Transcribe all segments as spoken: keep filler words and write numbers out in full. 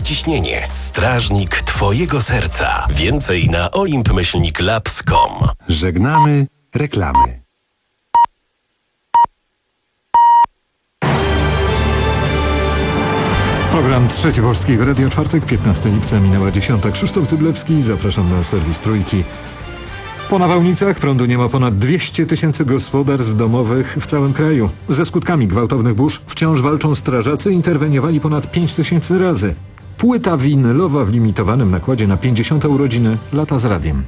ciśnienie. Strażnik twojego serca. Więcej na olimp myślnik labs kropka com. Żegnamy reklamy. Program Trzeci Polskiego Radio, czwartek, piętnastego lipca, minęła dziesiąta. Krzysztof Cyblewski, zapraszam na serwis Trójki. Po nawałnicach prądu nie ma ponad dwieście tysięcy gospodarstw domowych w całym kraju. Ze skutkami gwałtownych burz wciąż walczą strażacy, interweniowali ponad pięć tysięcy razy. Płyta winylowa w limitowanym nakładzie na pięćdziesiąte urodziny lata z radiem.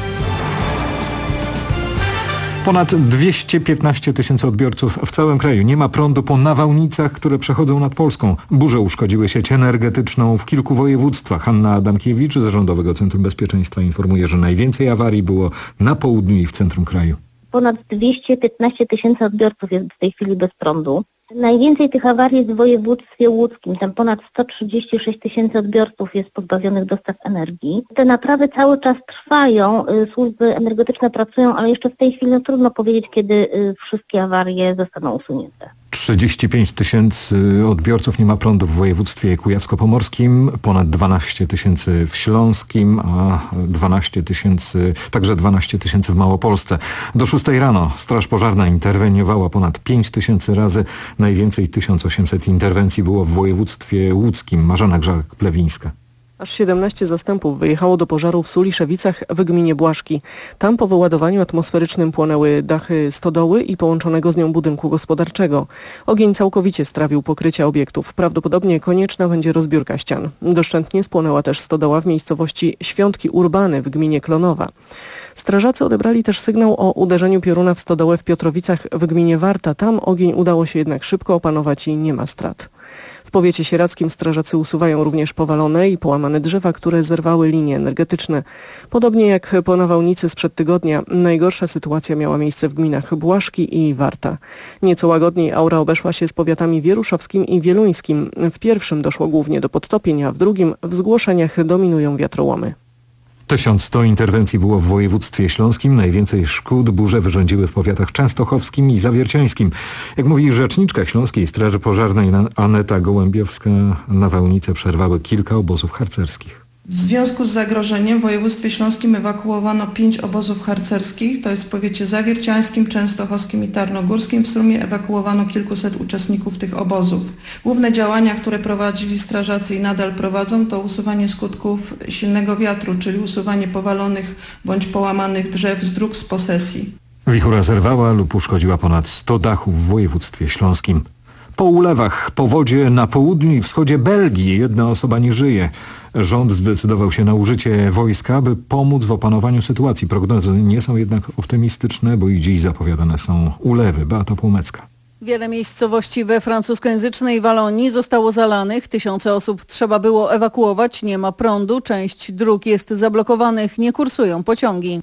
Ponad dwieście piętnaście tysięcy odbiorców w całym kraju nie ma prądu po nawałnicach, które przechodzą nad Polską. Burze uszkodziły sieć energetyczną w kilku województwach. Hanna Adamkiewicz z Rządowego Centrum Bezpieczeństwa informuje, że najwięcej awarii było na południu i w centrum kraju. Ponad dwieście piętnaście tysięcy odbiorców jest w tej chwili bez prądu. Najwięcej tych awarii jest w województwie łódzkim. Tam ponad sto trzydzieści sześć tysięcy odbiorców jest pozbawionych dostaw energii. Te naprawy cały czas trwają, służby energetyczne pracują, ale jeszcze w tej chwili no, trudno powiedzieć, kiedy wszystkie awarie zostaną usunięte. trzydzieści pięć tysięcy odbiorców nie ma prądu w województwie kujawsko-pomorskim, ponad dwanaście tysięcy w Śląskim, a dwanaście tysięcy, także dwanaście tysięcy w Małopolsce. Do szóstej rano Straż Pożarna interweniowała ponad pięć tysięcy razy. Najwięcej tysiąc osiemset interwencji było w województwie łódzkim. Marzena Grzak-Plewińska. Aż siedemnaście zastępów wyjechało do pożaru w Suliszewicach w gminie Błaszki. Tam po wyładowaniu atmosferycznym płonęły dachy stodoły i połączonego z nią budynku gospodarczego. Ogień całkowicie strawił pokrycia obiektów. Prawdopodobnie konieczna będzie rozbiórka ścian. Doszczętnie spłonęła też stodoła w miejscowości Świątki Urbany w gminie Klonowa. Strażacy odebrali też sygnał o uderzeniu pioruna w stodołę w Piotrowicach w gminie Warta. Tam ogień udało się jednak szybko opanować i nie ma strat. W powiecie sieradzkim strażacy usuwają również powalone i połamane drzewa, które zerwały linie energetyczne. Podobnie jak po nawałnicy sprzed tygodnia, najgorsza sytuacja miała miejsce w gminach Błaszki i Warta. Nieco łagodniej aura obeszła się z powiatami wieruszowskim i wieluńskim. W pierwszym doszło głównie do podtopień, a w drugim w zgłoszeniach dominują wiatrołomy. tysiąc sto interwencji było w województwie śląskim. Najwięcej szkód burze wyrządziły w powiatach częstochowskim i zawierciańskim. Jak mówi rzeczniczka Śląskiej Straży Pożarnej Aneta Gołębiowska, nawałnice przerwały kilka obozów harcerskich. W związku z zagrożeniem w województwie śląskim ewakuowano pięć obozów harcerskich, to jest w powiecie zawierciańskim, częstochowskim i tarnogórskim. W sumie ewakuowano kilkuset uczestników tych obozów. Główne działania, które prowadzili strażacy i nadal prowadzą, to usuwanie skutków silnego wiatru, czyli usuwanie powalonych bądź połamanych drzew z dróg, z posesji. Wichura zerwała lub uszkodziła ponad sto dachów w województwie śląskim. Po ulewach, powodzie na południu i wschodzie Belgii jedna osoba nie żyje. Rząd zdecydował się na użycie wojska, by pomóc w opanowaniu sytuacji. Prognozy nie są jednak optymistyczne, bo i dziś zapowiadane są ulewy. Beata Półmecka. Wiele miejscowości we francuskojęzycznej Walonii zostało zalanych. Tysiące osób trzeba było ewakuować. Nie ma prądu. Część dróg jest zablokowanych. Nie kursują pociągi.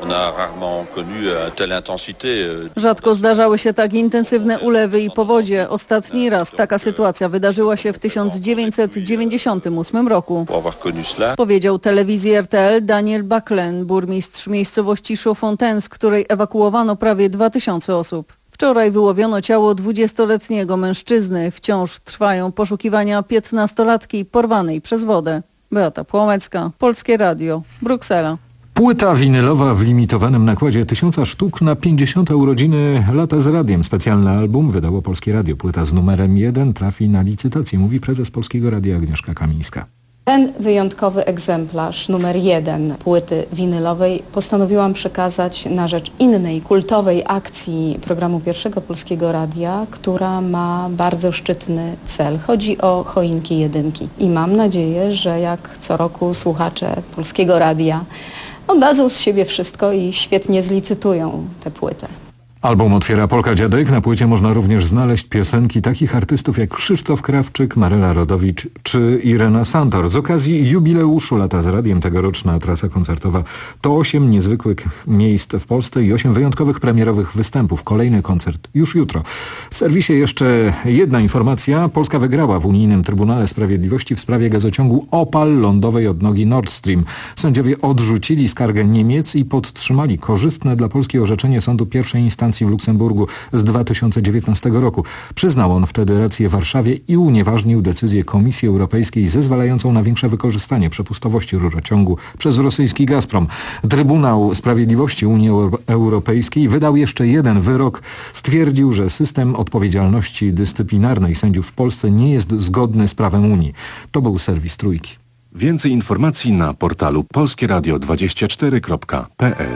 Rzadko zdarzały się tak intensywne ulewy i powodzie. Ostatni raz taka sytuacja wydarzyła się w tysiąc dziewięćset dziewięćdziesiątym ósmym roku. Powiedział telewizji R T L Daniel Baclen, burmistrz miejscowości Chaudfontaine, z której ewakuowano prawie dwa tysiące osób. Wczoraj wyłowiono ciało dwudziestoletniego mężczyzny. Wciąż trwają poszukiwania piętnastolatki porwanej przez wodę. Beata Płomecka, Polskie Radio, Bruksela. Płyta winylowa w limitowanym nakładzie tysiąca sztuk na pięćdziesiąte urodziny lata z radiem. Specjalny album wydało Polskie Radio. Płyta z numerem jeden trafi na licytację, mówi prezes Polskiego Radia Agnieszka Kamińska. Ten wyjątkowy egzemplarz, numer jeden płyty winylowej, postanowiłam przekazać na rzecz innej, kultowej akcji programu Pierwszego Polskiego Radia, która ma bardzo szczytny cel. Chodzi o choinki jedynki. I mam nadzieję, że jak co roku słuchacze Polskiego Radia oddadzą z siebie wszystko i świetnie zlicytują tę płytę. Album otwiera Polka Dziadek. Na płycie można również znaleźć piosenki takich artystów jak Krzysztof Krawczyk, Maryla Rodowicz czy Irena Santor. Z okazji jubileuszu Lata z Radiem tegoroczna trasa koncertowa to osiem niezwykłych miejsc w Polsce i osiem wyjątkowych premierowych występów. Kolejny koncert już jutro. W serwisie jeszcze jedna informacja. Polska wygrała w Unijnym Trybunale Sprawiedliwości w sprawie gazociągu Opal lądowej odnogi Nord Stream. Sędziowie odrzucili skargę Niemiec i podtrzymali korzystne dla Polski orzeczenie sądu pierwszej instancji Francji w Luksemburgu z dwa tysiące dziewiętnastego roku. Przyznał on wtedy rację Warszawie i unieważnił decyzję Komisji Europejskiej zezwalającą na większe wykorzystanie przepustowości rurociągu przez rosyjski Gazprom. Trybunał Sprawiedliwości Unii Europejskiej wydał jeszcze jeden wyrok. Stwierdził, że system odpowiedzialności dyscyplinarnej sędziów w Polsce nie jest zgodny z prawem Unii. To był serwis Trójki. Więcej informacji na portalu polskie radio dwadzieścia cztery kropka p l.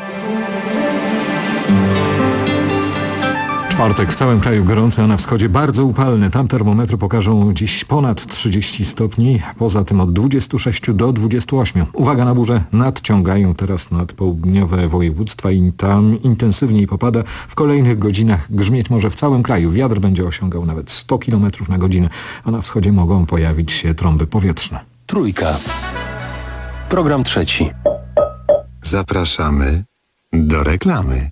Czwartek w całym kraju gorący, a na wschodzie bardzo upalny. Tam termometry pokażą dziś ponad trzydzieści stopni, poza tym od dwudziestu sześciu do dwudziestu ośmiu. Uwaga na burze, nadciągają teraz nad południowe województwa i tam intensywniej popada. W kolejnych godzinach grzmieć może w całym kraju. Wiatr będzie osiągał nawet sto kilometrów na godzinę, a na wschodzie mogą pojawić się trąby powietrzne. Trójka. Program trzeci. Zapraszamy do reklamy.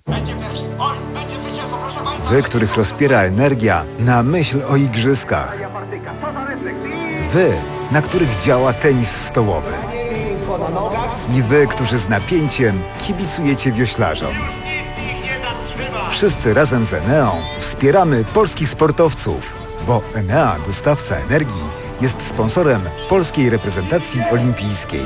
Wy, których rozpiera energia na myśl o igrzyskach. Wy, na których działa tenis stołowy. I wy, którzy z napięciem kibicujecie wioślarzom. Wszyscy razem z Eneą wspieramy polskich sportowców, bo Enea, dostawca energii, jest sponsorem polskiej reprezentacji olimpijskiej.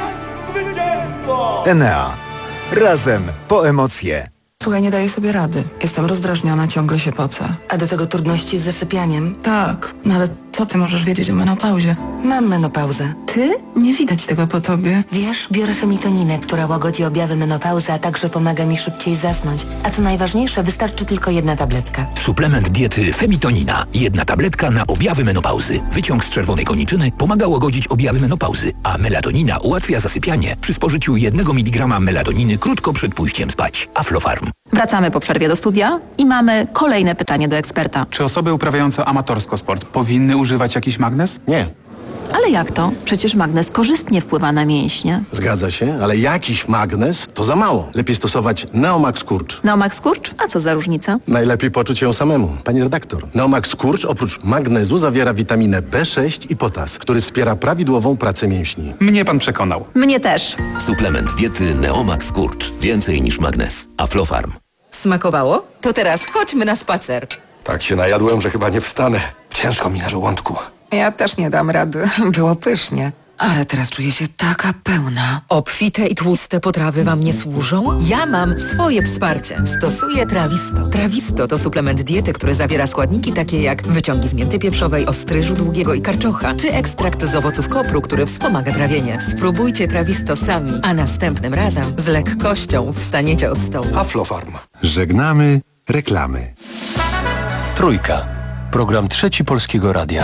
Enea. Razem po emocje. Słuchaj, nie daję sobie rady. Jestem rozdrażniona, ciągle się pocę. A do tego trudności z zasypianiem? Tak, no ale co ty możesz wiedzieć o menopauzie? Mam menopauzę. Ty? Nie widać tego po tobie. Wiesz, biorę femitoninę, która łagodzi objawy menopauzy, a także pomaga mi szybciej zasnąć. A co najważniejsze, wystarczy tylko jedna tabletka. Suplement diety Femitonina. Jedna tabletka na objawy menopauzy. Wyciąg z czerwonej koniczyny pomaga łagodzić objawy menopauzy, a melatonina ułatwia zasypianie przy spożyciu jednego miligrama melatoniny krótko przed pójściem spać. Aflofarm. Wracamy po przerwie do studia i mamy kolejne pytanie do eksperta. Czy osoby uprawiające amatorsko sport powinny używać jakiś magnez? Nie. Ale jak to? Przecież magnez korzystnie wpływa na mięśnie. Zgadza się, ale jakiś magnez to za mało. Lepiej stosować Neomax Skurcz. Neomax Skurcz? A co za różnica? Najlepiej poczuć ją samemu, pani redaktor. Neomax Skurcz oprócz magnezu zawiera witaminę B sześć i potas, który wspiera prawidłową pracę mięśni. Mnie pan przekonał. Mnie też. Suplement diety Neomax Skurcz. Więcej niż magnez. Aflofarm. Smakowało? To teraz chodźmy na spacer. Tak się najadłem, że chyba nie wstanę. Ciężko mi na żołądku. Ja też nie dam rady. Było pysznie. Ale teraz czuję się taka pełna. Obfite i tłuste potrawy wam nie służą? Ja mam swoje wsparcie. Stosuję Trawisto. Trawisto to suplement diety, który zawiera składniki takie jak wyciągi z mięty pieprzowej, ostryżu długiego i karczocha, czy ekstrakt z owoców kopru, który wspomaga trawienie. Spróbujcie Trawisto sami, a następnym razem z lekkością wstaniecie od stołu. Aflofarm. Żegnamy reklamy. Trójka. Program trzeci Polskiego Radia.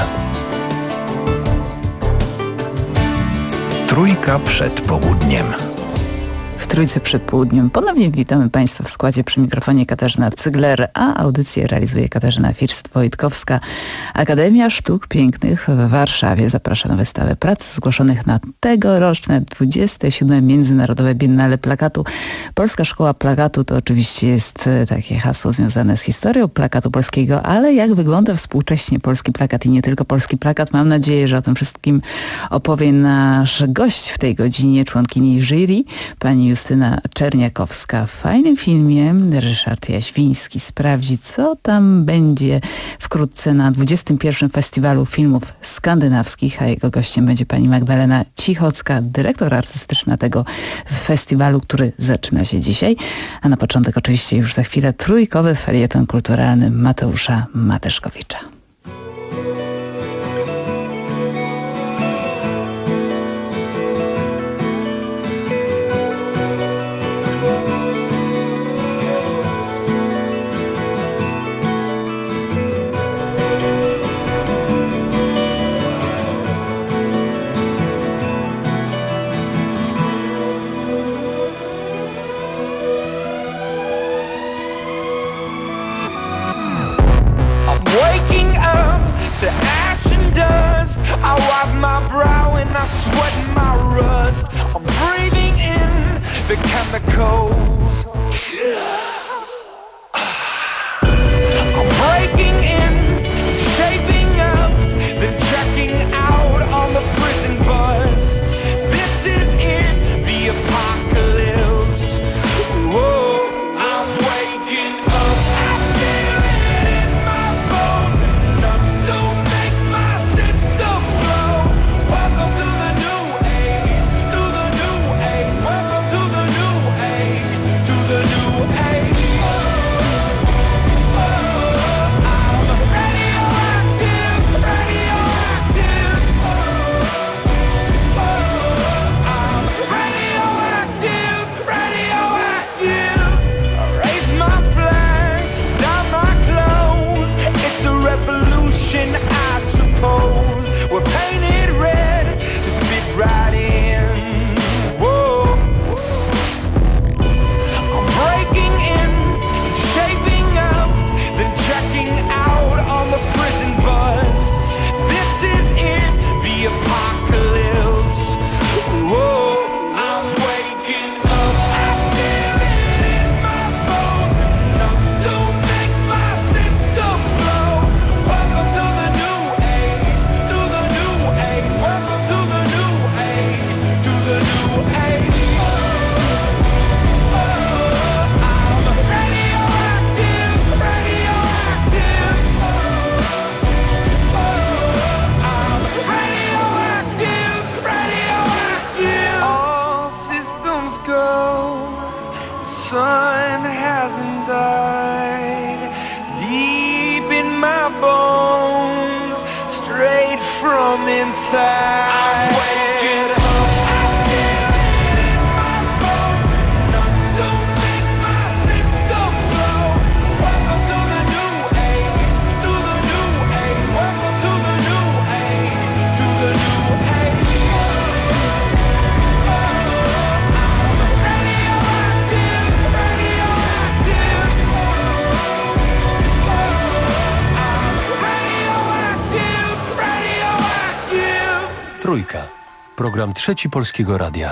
Trójka przed południem. W Trójce przed południem ponownie witamy Państwa w składzie przy mikrofonie Katarzyna Cygler, a audycję realizuje Katarzyna First-Wojtkowska. Akademia Sztuk Pięknych w Warszawie zaprasza na wystawę prac zgłoszonych na tegoroczne dwudzieste siódme Międzynarodowe Biennale Plakatu. Polska Szkoła Plakatu to oczywiście jest takie hasło związane z historią plakatu polskiego, ale jak wygląda współcześnie polski plakat i nie tylko polski plakat? Mam nadzieję, że o tym wszystkim opowie nasz gość w tej godzinie, członkini jury, pani Justyna Czerniakowska. W fajnym filmie Ryszard Jaświński sprawdzi, co tam będzie wkrótce na dwudziestym pierwszym Festiwalu Filmów Skandynawskich, a jego gościem będzie pani Magdalena Cichocka, dyrektor artystyczna tego festiwalu, który zaczyna się dzisiaj. A na początek oczywiście już za chwilę trójkowy felieton kulturalny Mateusza Mateszkowicza. Apocalypse. Whoa, I'm waking up. inside. Get up. Trójka. Program Trzeci Polskiego Radia.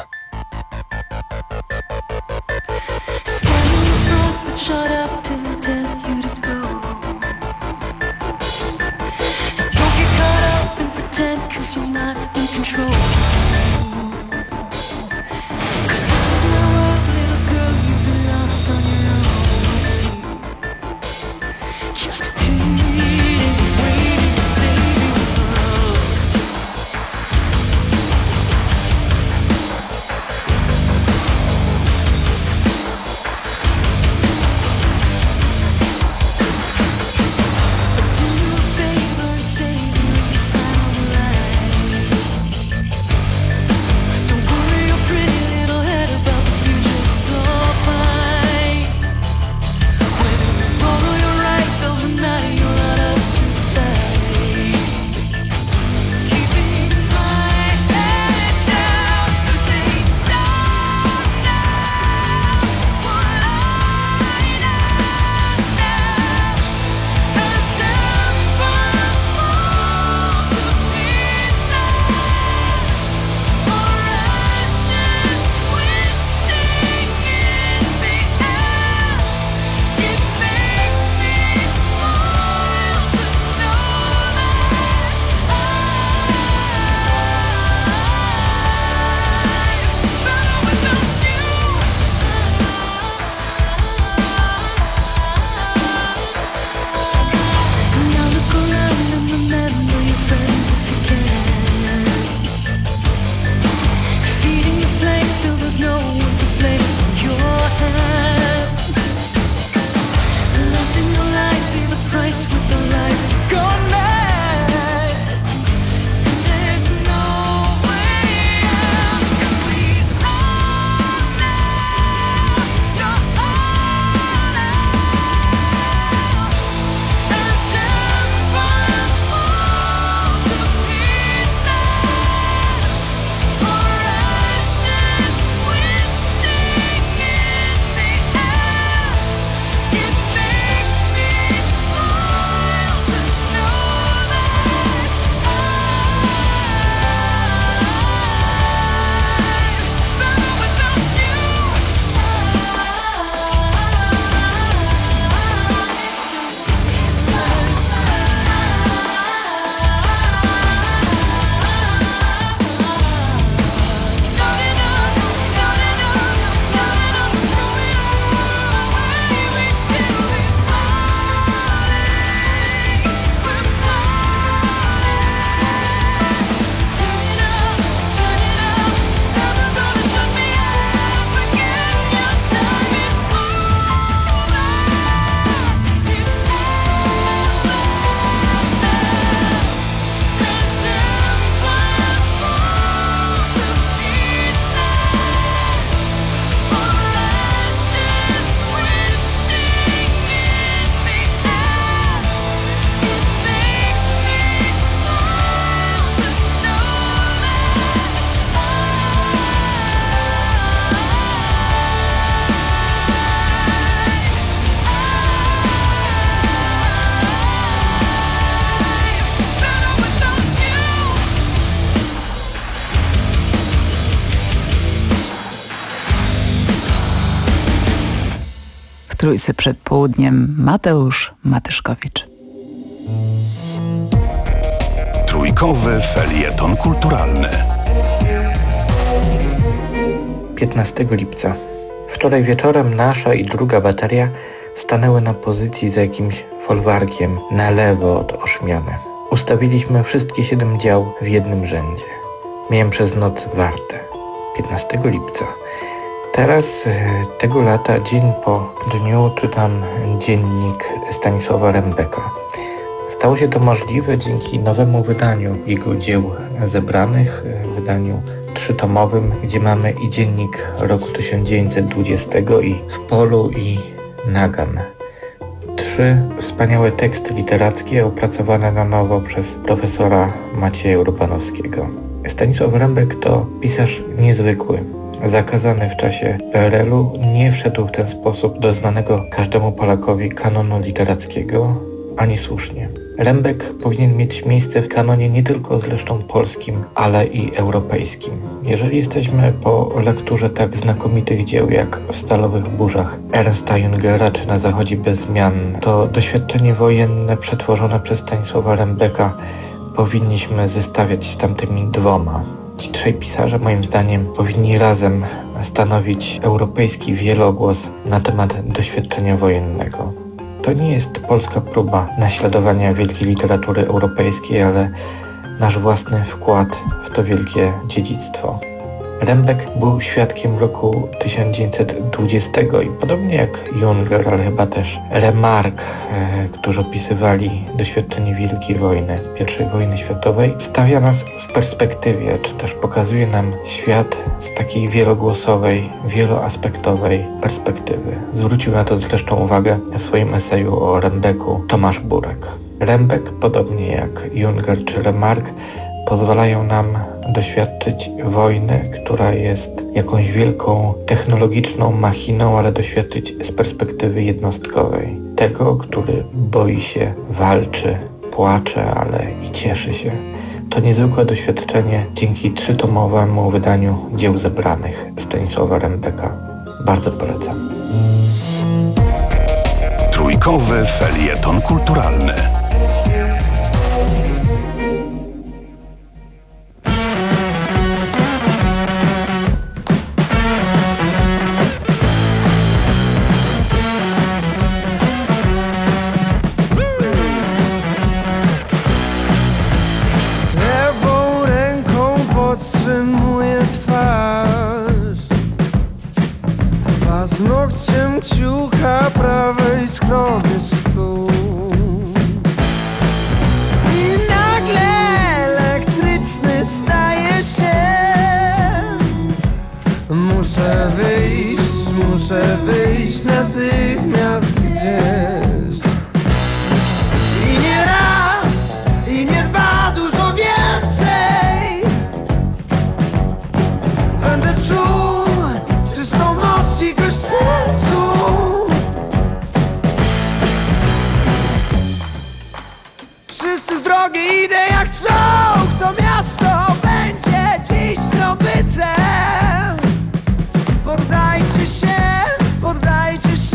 Trójcy przed południem Mateusz Matyszkowicz. Trójkowy felieton kulturalny. piętnastego lipca. Wczoraj wieczorem nasza i druga bateria stanęły na pozycji za jakimś folwarkiem na lewo od Oszmiany. Ustawiliśmy wszystkie siedem dział w jednym rzędzie. Miałem przez noc wartę. piętnastego lipca. Teraz tego lata, dzień po dniu, czytam dziennik Stanisława Rembeka. Stało się to możliwe dzięki nowemu wydaniu jego dzieł zebranych w wydaniu trzytomowym, gdzie mamy i dziennik roku tysiąc dziewięćset dwudziestego, i W polu, i Nagan. Trzy wspaniałe teksty literackie opracowane na nowo przez profesora Macieja Urbanowskiego. Stanisław Rembek to pisarz niezwykły. Zakazany w czasie P R L u, nie wszedł w ten sposób do znanego każdemu Polakowi kanonu literackiego, ani słusznie. Rembek powinien mieć miejsce w kanonie nie tylko zresztą polskim, ale i europejskim. Jeżeli jesteśmy po lekturze tak znakomitych dzieł jak W stalowych burzach Ernsta Jungera czy Na zachodzie bez zmian, to doświadczenie wojenne przetworzone przez Stanisława Rembeka powinniśmy zestawiać z tamtymi dwoma. Ci trzej pisarze, moim zdaniem, powinni razem stanowić europejski wielogłos na temat doświadczenia wojennego. To nie jest polska próba naśladowania wielkiej literatury europejskiej, ale nasz własny wkład w to wielkie dziedzictwo. Rembek był świadkiem roku tysiąc dziewięćset dwudziestego i podobnie jak Junger, ale chyba też Remarque, e, którzy opisywali doświadczenie Wielkiej Wojny, pierwszej wojny światowej, stawia nas w perspektywie, czy też pokazuje nam świat z takiej wielogłosowej, wieloaspektowej perspektywy. Zwrócił na to zresztą uwagę w swoim eseju o Rembeku Tomasz Burek. Rembek, podobnie jak Junger czy Remarque, pozwalają nam doświadczyć wojny, która jest jakąś wielką technologiczną machiną, ale doświadczyć z perspektywy jednostkowej. Tego, który boi się, walczy, płacze, ale i cieszy się. To niezwykłe doświadczenie dzięki trzytomowemu wydaniu dzieł zebranych Stanisława Rembeka. Bardzo polecam. Trójkowy felieton kulturalny. Paznokciem ciucha prawej skrony stół i nagle elektryczny staje się. Muszę wyjść, muszę wyjść natychmiast gdzieś. I nie raz, i nie dwa, dużo więcej. Będę czuł czystą moc i gość w sercu. Wszyscy z drogi idę jak czołg. To miasto będzie dziś zdobyciem. Poddajcie się, poddajcie się.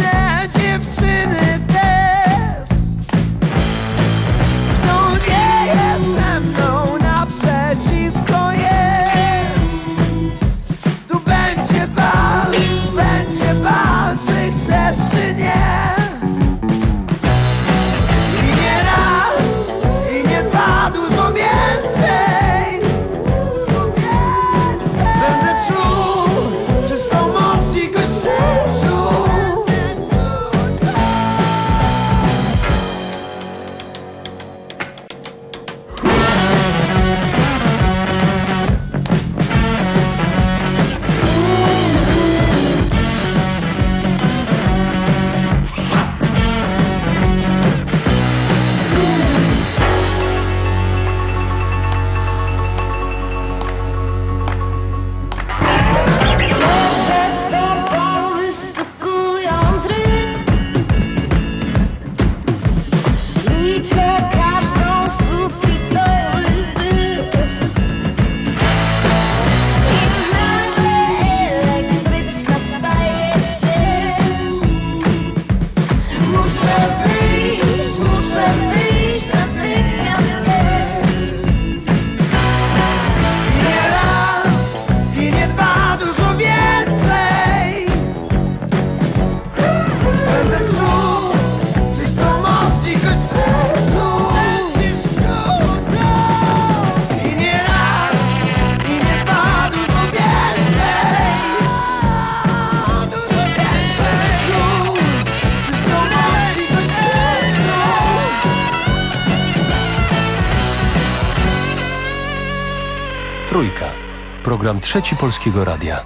Trójka. Program Trzeci Polskiego Radia.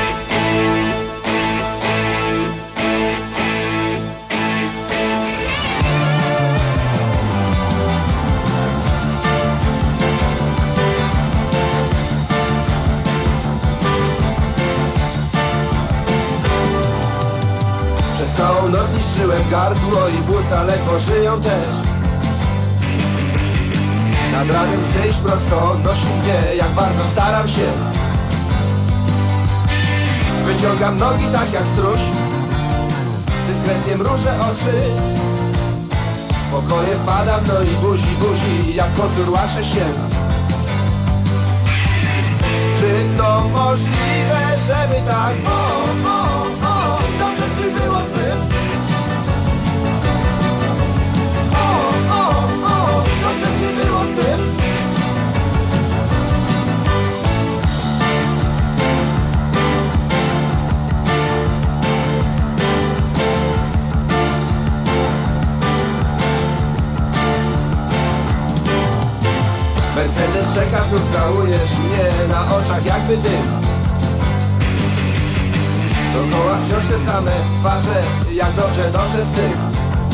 Przez całą noc niszczyłem gardło i płuca ledwo żyją też. Nad ranem zejść prosto odnosi mnie, jak bardzo staram się. Wyciągam nogi tak jak stróż, dyskretnie mrużę oczy. W pokoje wpadam, no i buzi, buzi, jak kocur łaszę się. Czy to możliwe, żeby tak o, o, o, dobrze ci było z tym? O, o, o, dobrze ci było z tym? Mercedes czeka, znów całujesz mnie na oczach jakby dym. Dookoła wciąż te same twarze, jak dobrze noszę z tym.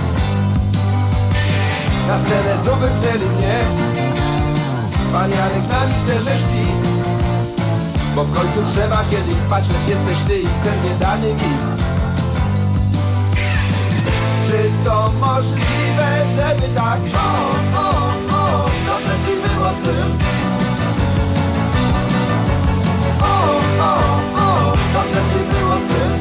Na scenę znów wypchnęli mnie, pan Janek na misterze śpi. Bo w końcu trzeba kiedyś spać, lecz jesteś ty i sen nie dany mi. Czy to możliwe, żeby tak o, o, o, dobrze ci było z tym? O, o, o, dobrze ci było z tym?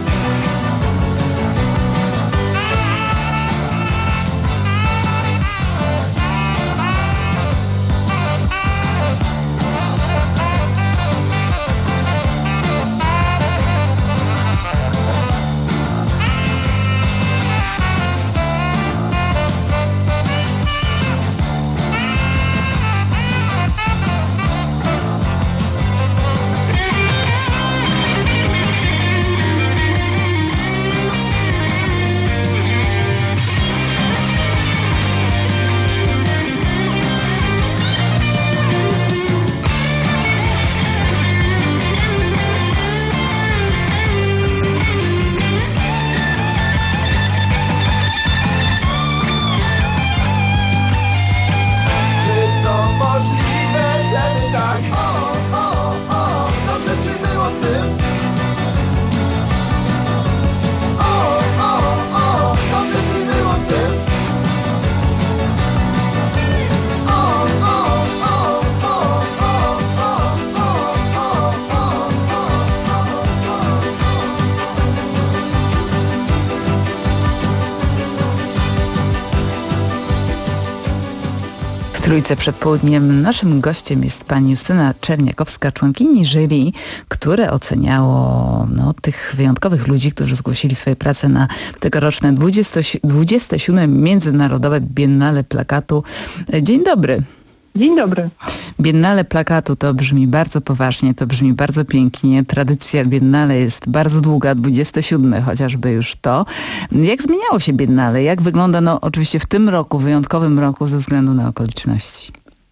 Trójce przed południem naszym gościem jest pani Justyna Czerniakowska, członkini jury, które oceniało no, tych wyjątkowych ludzi, którzy zgłosili swoje prace na tegoroczne dwudzieste siódme Międzynarodowe Biennale Plakatu. Dzień dobry. Dzień dobry. Biennale Plakatu to brzmi bardzo poważnie, to brzmi bardzo pięknie. Tradycja Biennale jest bardzo długa, dwudzieste siódme chociażby już to. Jak zmieniało się Biennale? Jak wygląda no oczywiście w tym roku, wyjątkowym roku ze względu na okoliczności?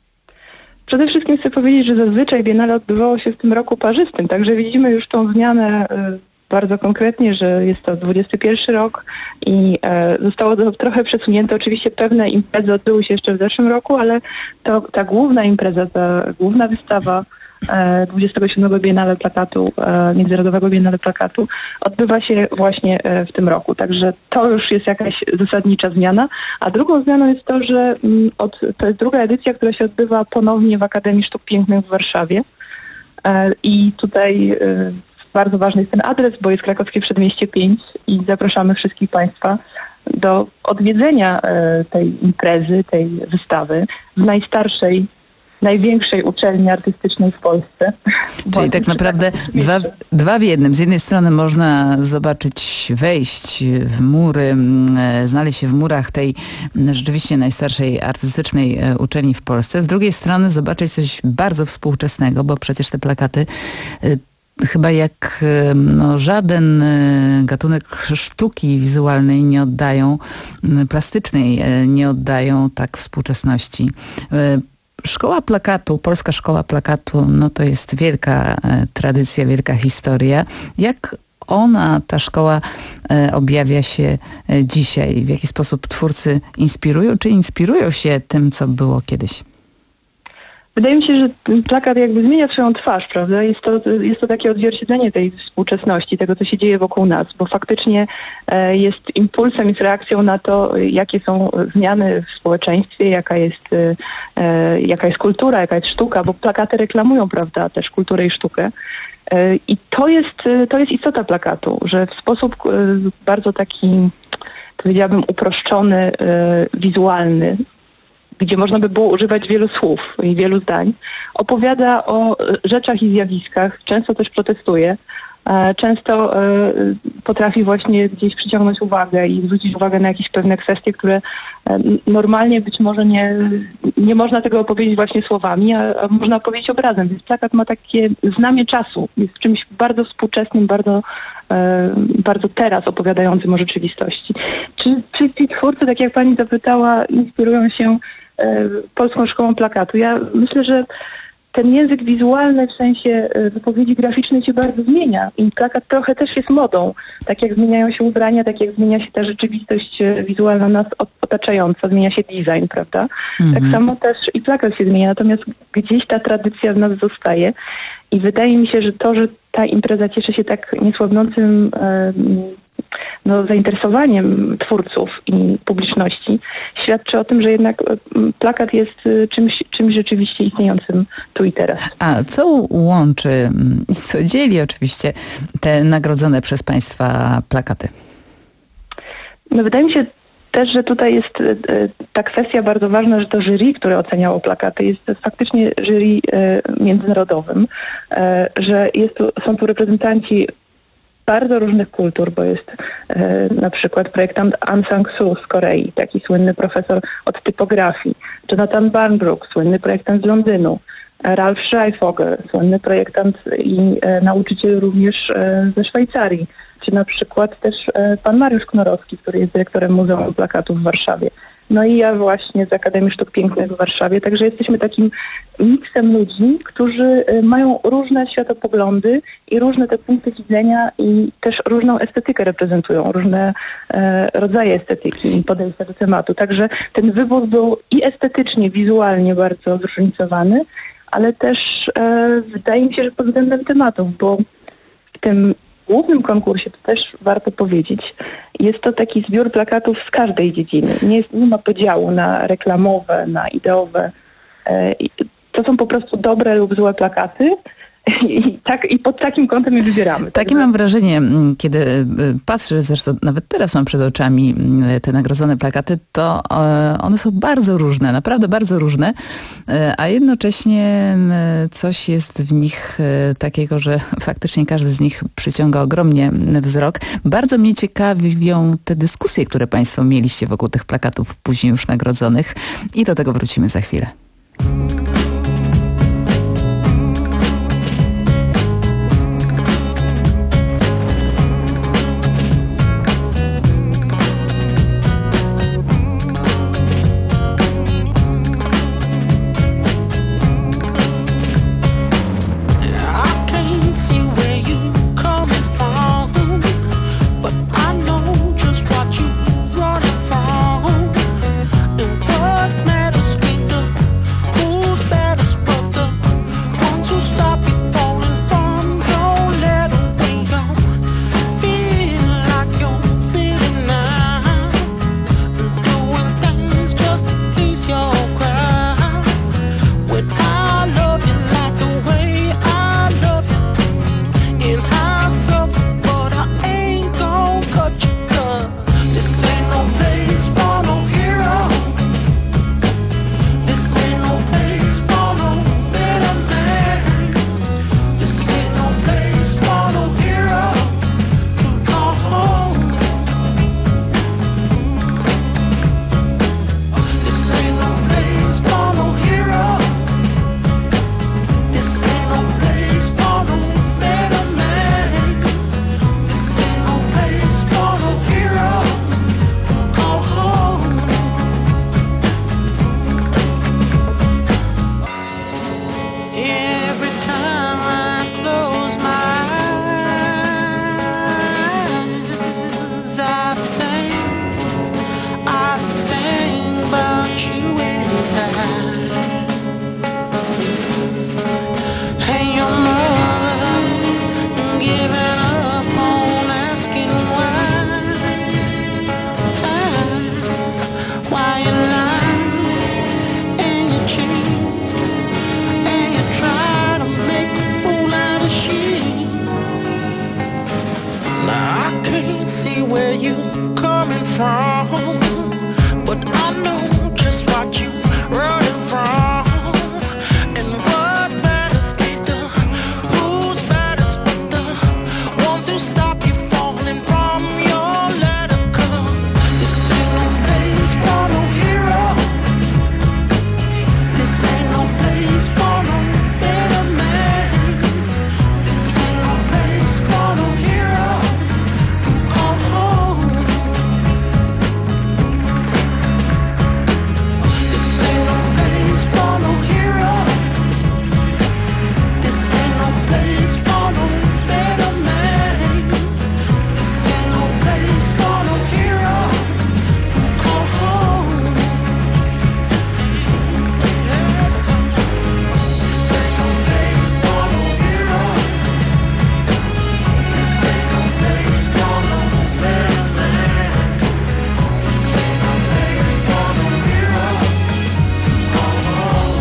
Przede wszystkim chcę powiedzieć, że zazwyczaj Biennale odbywało się w tym roku parzystym, także widzimy już tą zmianę bardzo konkretnie, że jest to dwudziesty pierwszy rok i e, zostało to trochę przesunięte. Oczywiście pewne imprezy odbyły się jeszcze w zeszłym roku, ale to, ta główna impreza, ta główna wystawa e, dwudziestego siódmego Biennale Plakatu, e, Międzynarodowego Biennale Plakatu odbywa się właśnie e, w tym roku. Także to już jest jakaś zasadnicza zmiana. A drugą zmianą jest to, że m, od, to jest druga edycja, która się odbywa ponownie w Akademii Sztuk Pięknych w Warszawie. E, I tutaj e, bardzo ważny jest ten adres, bo jest Krakowskie Przedmieście pięć i zapraszamy wszystkich Państwa do odwiedzenia e, tej imprezy, tej wystawy w najstarszej, największej uczelni artystycznej w Polsce. Czyli tak naprawdę dwa, dwa w jednym. Z jednej strony można zobaczyć, wejść w mury, znaleźć się w murach tej rzeczywiście najstarszej artystycznej uczelni w Polsce. Z drugiej strony zobaczyć coś bardzo współczesnego, bo przecież te plakaty chyba jak no, żaden gatunek sztuki wizualnej nie oddają, plastycznej nie oddają tak współczesności. Szkoła plakatu, Polska Szkoła Plakatu, no to jest wielka e, tradycja, wielka historia. Jak ona, ta szkoła e, objawia się e, dzisiaj? W jaki sposób twórcy inspirują, czy inspirują się tym, co było kiedyś? Wydaje mi się, że ten plakat jakby zmienia swoją twarz, prawda? Jest to, jest to takie odzwierciedlenie tej współczesności, tego, co się dzieje wokół nas, bo faktycznie e, jest impulsem, jest reakcją na to, jakie są zmiany w społeczeństwie, jaka jest, e, jaka jest kultura, jaka jest sztuka, bo plakaty reklamują, prawda, też kulturę i sztukę. E, I to jest, to jest istota plakatu, że w sposób e, bardzo taki, powiedziałabym, uproszczony, e, wizualny, gdzie można by było używać wielu słów i wielu zdań, opowiada o rzeczach i zjawiskach, często też protestuje, często potrafi właśnie gdzieś przyciągnąć uwagę i zwrócić uwagę na jakieś pewne kwestie, które normalnie być może nie, nie można tego opowiedzieć właśnie słowami, a, a można opowiedzieć obrazem. Więc plakat ma takie znamie czasu, jest czymś bardzo współczesnym, bardzo, bardzo teraz opowiadającym o rzeczywistości. Czy, czy ci twórcy, tak jak pani zapytała, inspirują się Polską Szkołą Plakatu? Ja myślę, że ten język wizualny w sensie wypowiedzi graficznej się bardzo zmienia i plakat trochę też jest modą. Tak jak zmieniają się ubrania, tak jak zmienia się ta rzeczywistość wizualna nas otaczająca, zmienia się design, prawda? Mm-hmm. Tak samo też i plakat się zmienia, natomiast gdzieś ta tradycja w nas zostaje i wydaje mi się, że to, że ta impreza cieszy się tak niesłabnącym no, zainteresowaniem twórców i publiczności, świadczy o tym, że jednak plakat jest czymś, czymś rzeczywiście istniejącym tu i teraz. A co łączy i co dzieli oczywiście te nagrodzone przez Państwa plakaty? No, wydaje mi się też, że tutaj jest ta kwestia bardzo ważna, że to jury, które oceniało plakaty, jest faktycznie jury międzynarodowym, że jest tu, są tu reprezentanci bardzo różnych kultur, bo jest e, na przykład projektant An Sang-soo z Korei, taki słynny profesor od typografii, Jonathan Barnbrook, słynny projektant z Londynu, Ralf Schreifogel, słynny projektant i e, nauczyciel również e, ze Szwajcarii, czy na przykład też e, pan Mariusz Knorowski, który jest dyrektorem Muzeum Plakatu w Warszawie. No i ja właśnie z Akademii Sztuk Pięknych w Warszawie, także jesteśmy takim miksem ludzi, którzy mają różne światopoglądy i różne te punkty widzenia i też różną estetykę reprezentują, różne e, rodzaje estetyki i podejścia do tematu. Także ten wybór był i estetycznie, wizualnie bardzo zróżnicowany, ale też e, wydaje mi się, że pod względem tematów, bo w tym głównym konkursie, to też warto powiedzieć, jest to taki zbiór plakatów z każdej dziedziny. Nie, jest, nie ma podziału na reklamowe, na ideowe. To są po prostu dobre lub złe plakaty i, tak, i pod takim kątem je wybieramy. Takie tak, mam wrażenie, kiedy patrzę, zresztą nawet teraz mam przed oczami te nagrodzone plakaty, to one są bardzo różne, naprawdę bardzo różne, a jednocześnie coś jest w nich takiego, że faktycznie każdy z nich przyciąga ogromnie wzrok. Bardzo mnie ciekawią te dyskusje, które Państwo mieliście wokół tych plakatów później już nagrodzonych i do tego wrócimy za chwilę. Who's can't see where you coming from, but I know just what you running from. And what matters ain't the who's matters, but the ones who stop you falling from your ladder. Come, this ain't no place for no hero. This ain't no place for no better man. This ain't no place for no hero. You come home. This ain't no place for no hero. This ain't no place for no better man. This ain't no place for no hero. You come home. Yes, this ain't no place for no hero. This ain't no place for no better man. This ain't no place for no hero. Come home.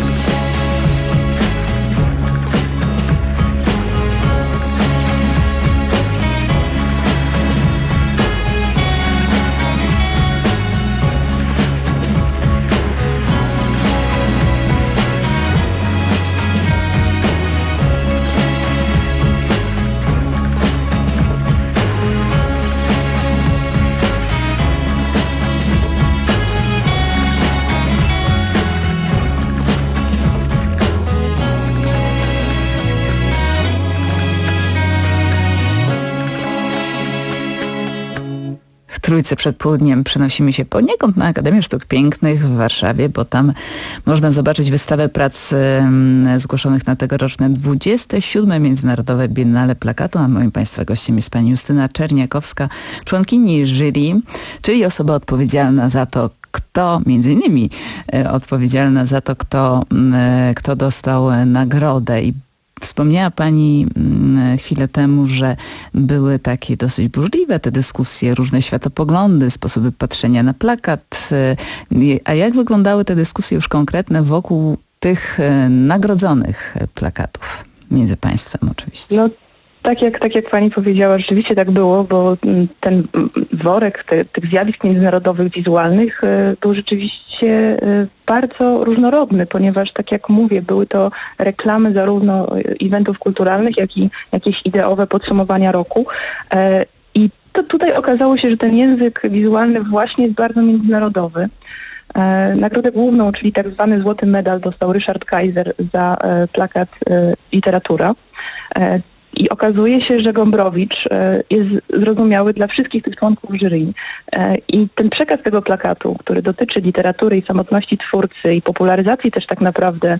W Trójce przed południem przenosimy się poniekąd na Akademię Sztuk Pięknych w Warszawie, bo tam można zobaczyć wystawę prac um, zgłoszonych na tegoroczne dwudzieste siódme Międzynarodowe Biennale Plakatu, a moim Państwa gościem jest pani Justyna Czerniakowska, członkini jury, czyli osoba odpowiedzialna za to, kto, między innymi e, odpowiedzialna za to, kto, e, kto dostał e, nagrodę. I wspomniała pani mm, chwilę temu, że były takie dosyć burzliwe te dyskusje, różne światopoglądy, sposoby patrzenia na plakat. Y, a jak wyglądały te dyskusje już konkretne wokół tych y, nagrodzonych plakatów? Między państwem oczywiście. No. Tak jak, tak jak pani powiedziała, rzeczywiście tak było, bo ten worek te, tych zjawisk międzynarodowych, wizualnych był rzeczywiście bardzo różnorodny, ponieważ tak jak mówię, były to reklamy zarówno eventów kulturalnych, jak i jakieś ideowe podsumowania roku. I to tutaj okazało się, że ten język wizualny właśnie jest bardzo międzynarodowy. Nagrodę główną, czyli tak zwany złoty medal, dostał Ryszard Kaiser za plakat Literatura. I okazuje się, że Gombrowicz jest zrozumiały dla wszystkich tych członków jury. I ten przekaz tego plakatu, który dotyczy literatury i samotności twórcy i popularyzacji też tak naprawdę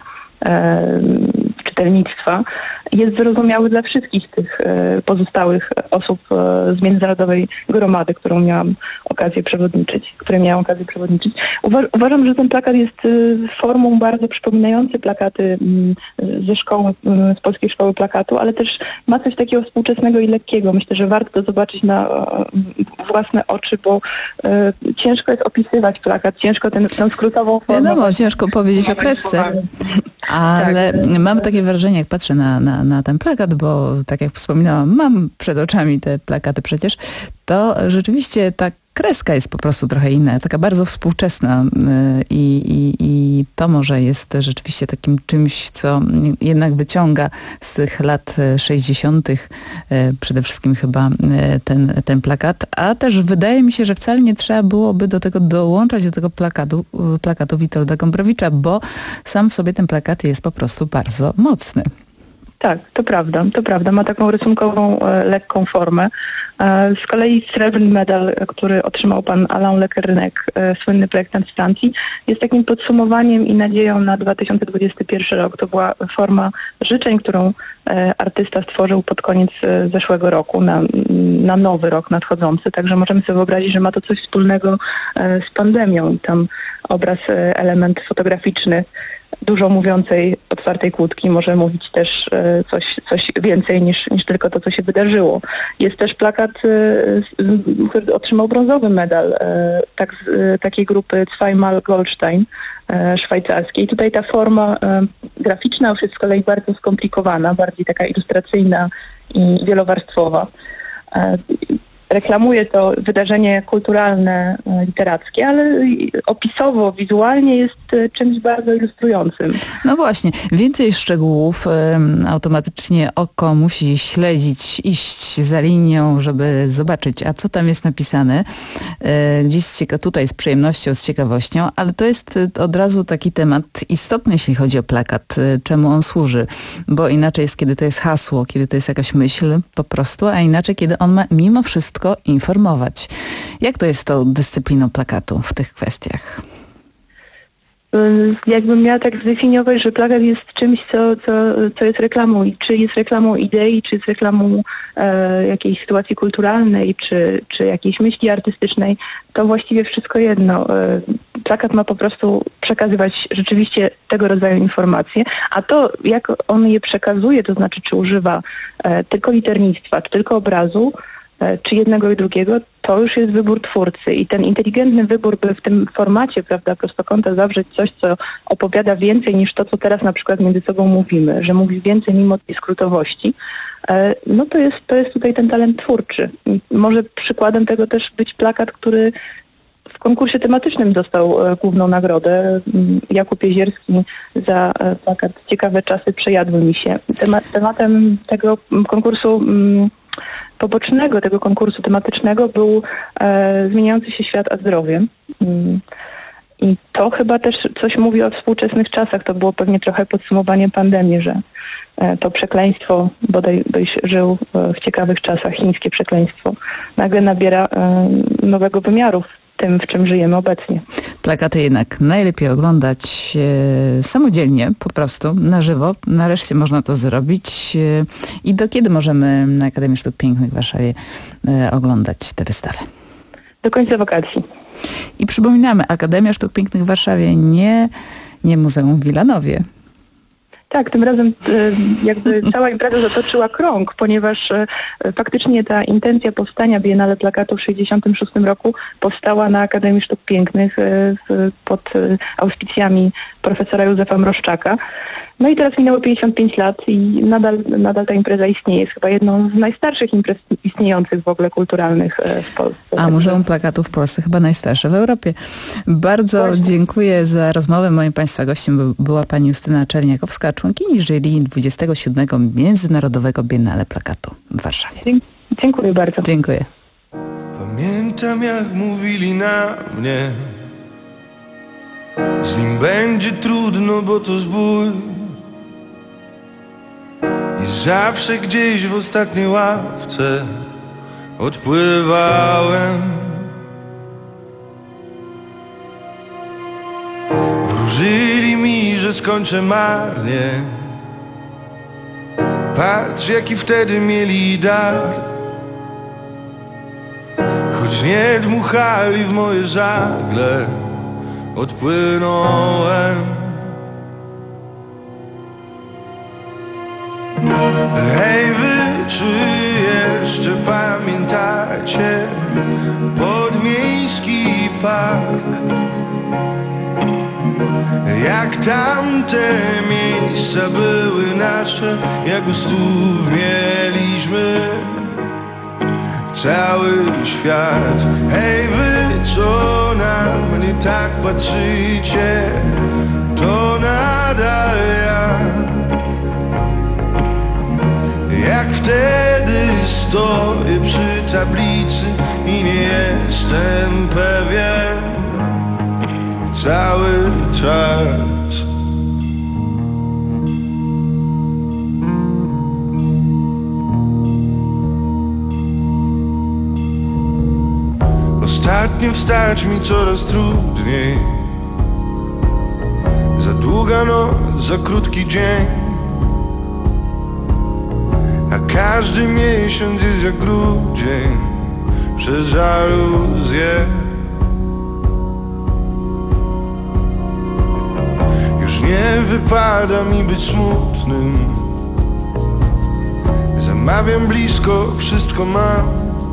czytelnictwa, jest zrozumiały dla wszystkich tych pozostałych osób z międzynarodowej gromady, którą miałam okazję przewodniczyć, której miałam okazję przewodniczyć. Uwa- uważam, że ten plakat jest formą bardzo przypominającą plakaty ze szkoły, z Polskiej Szkoły Plakatu, ale też ma coś takiego współczesnego i lekkiego. Myślę, że warto to zobaczyć na własne oczy, bo ciężko jest opisywać plakat, ciężko ten, tę skrótową formę. Wiadomo, ciężko powiedzieć o kresce. Ale tak. Mam takie wrażenie, jak patrzę na, na, na ten plakat, bo tak jak wspominałam, mam przed oczami te plakaty przecież, to rzeczywiście ta kreska jest po prostu trochę inna, taka bardzo współczesna i, i, i to może jest rzeczywiście takim czymś, co jednak wyciąga z tych lat sześćdziesiątych przede wszystkim chyba ten, ten plakat, a też wydaje mi się, że wcale nie trzeba byłoby do tego dołączać do tego plakatu, plakatu Witolda Gombrowicza, bo sam w sobie ten plakat jest po prostu bardzo mocny. Tak, to prawda, to prawda. Ma taką rysunkową, e, lekką formę. E, z kolei srebrny medal, który otrzymał pan Alain Lequernek, e, słynny projektant z Francji, jest takim podsumowaniem i nadzieją na dwa tysiące dwudziesty pierwszy rok. To była forma życzeń, którą e, artysta stworzył pod koniec e, zeszłego roku, na, na nowy rok nadchodzący. Także możemy sobie wyobrazić, że ma to coś wspólnego e, z pandemią. I tam obraz, e, element fotograficzny dużo mówiącej otwartej kłódki może mówić też e, coś, coś więcej niż, niż tylko to, co się wydarzyło. Jest też plakat, e, który otrzymał brązowy medal e, tak, z, takiej grupy Zweimal Goldstein e, szwajcarskiej. Tutaj ta forma e, graficzna już jest z kolei bardzo skomplikowana, bardziej taka ilustracyjna i wielowarstwowa. E, reklamuje to wydarzenie kulturalne, literackie, ale opisowo, wizualnie jest czymś bardzo ilustrującym. No właśnie, więcej szczegółów. Automatycznie oko musi śledzić, iść za linią, żeby zobaczyć, a co tam jest napisane. Gdzieś z cieka- tutaj z przyjemnością, z ciekawością, ale to jest od razu taki temat istotny, jeśli chodzi o plakat, czemu on służy, bo inaczej jest, kiedy to jest hasło, kiedy to jest jakaś myśl po prostu, a inaczej, kiedy on ma mimo wszystko informować. Jak to jest z tą dyscypliną plakatu w tych kwestiach? Jakbym miała tak zdefiniować, że plakat jest czymś, co, co, co jest reklamą. Czy jest reklamą idei, czy jest reklamą e, jakiejś sytuacji kulturalnej, czy, czy jakiejś myśli artystycznej, to właściwie wszystko jedno. E, plakat ma po prostu przekazywać rzeczywiście tego rodzaju informacje, a to, jak on je przekazuje, to znaczy, czy używa e, tylko liternictwa, czy tylko obrazu, czy jednego i drugiego, to już jest wybór twórcy i ten inteligentny wybór, by w tym formacie, prawda, prostokąta zawrzeć coś, co opowiada więcej niż to, co teraz na przykład między sobą mówimy, że mówi więcej mimo tej skrótowości, no to jest, to jest tutaj ten talent twórczy. I może przykładem tego też być plakat, który w konkursie tematycznym dostał główną nagrodę. Jakub Jezierski za plakat Ciekawe czasy przejadły mi się. Tema- tematem tego konkursu pobocznego, tego konkursu tematycznego był e, zmieniający się świat, a zdrowie. Mm. I to chyba też coś mówi o współczesnych czasach. To było pewnie trochę podsumowanie pandemii, że e, to przekleństwo, bodaj byś żył e, w ciekawych czasach, chińskie przekleństwo, nagle nabiera e, nowego wymiaru w tym, w czym żyjemy obecnie. Plakaty jednak najlepiej oglądać e, samodzielnie, po prostu, na żywo. Nareszcie można to zrobić. E, I do kiedy możemy na Akademii Sztuk Pięknych w Warszawie e, oglądać tę wystawę? Do końca wakacji. I przypominamy, Akademia Sztuk Pięknych w Warszawie, nie, nie Muzeum w Wilanowie. Tak, tym razem jakby cała impreza zatoczyła krąg, ponieważ faktycznie ta intencja powstania Biennale Plakatu w tysiąc dziewięćset sześćdziesiątym szóstym roku powstała na Akademii Sztuk Pięknych pod auspicjami profesora Józefa Mroszczaka. No i teraz minęło pięćdziesiąt pięć lat i nadal, nadal ta impreza istnieje. Jest chyba jedną z najstarszych imprez istniejących w ogóle kulturalnych w Polsce. A Muzeum Plakatu w Polsce chyba najstarsze w Europie. Bardzo Właśnie. dziękuję za rozmowę. Moim Państwa gościem była pani Justyna Czerniakowska, członkini jury dwudziestego siódmego Międzynarodowego Biennale Plakatu w Warszawie. Dziękuję bardzo. Dziękuję. Pamiętam, jak mówili na mnie, z nim będzie trudno, bo to zbój. I zawsze gdzieś w ostatniej ławce odpływałem. Wróżyli mi, że skończę marnie. Patrz, jaki wtedy mieli dar. Choć nie dmuchali w moje żagle, odpłynąłem. Hej wy, czy jeszcze pamiętacie podmiejski park? Jak tamte miejsca były nasze, jak u stóp mieliśmy cały świat. Hej wy, co na mnie tak patrzycie, to nadal ja. Jak wtedy stoję przy tablicy i nie jestem pewien cały czas. Ostatnio wstać mi coraz trudniej. Za długa noc, za krótki dzień. A każdy miesiąc jest jak grudzień przez żaluzję. Już nie wypada mi być smutnym. Zamawiam blisko, wszystko mam.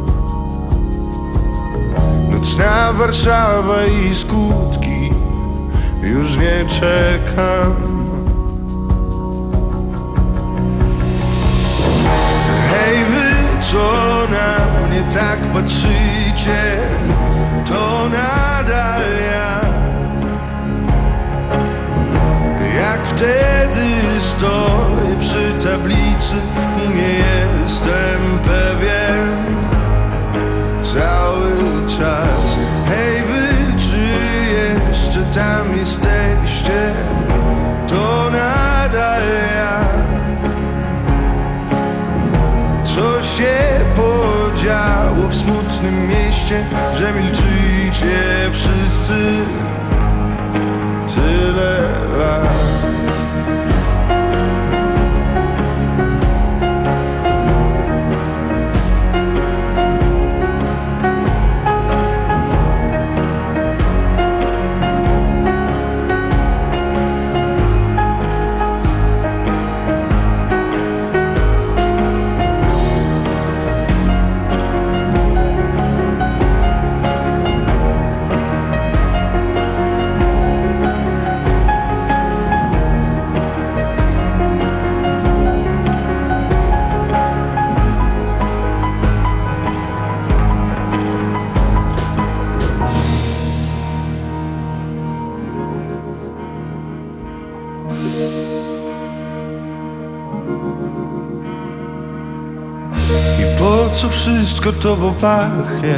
Nocna Warszawa i skutki, już nie czekam. Hej wy, co na mnie tak patrzycie, patrzycie, to nadal ja. Jak wtedy stoję przy tablicy i nie jestem pewien cały czas. Hej wy, czy jeszcze tam jesteście, to nadal ja. Co się podziało w smutnym mieście, że milczycie wszyscy tyle lat? Po co wszystko tobą pachnie,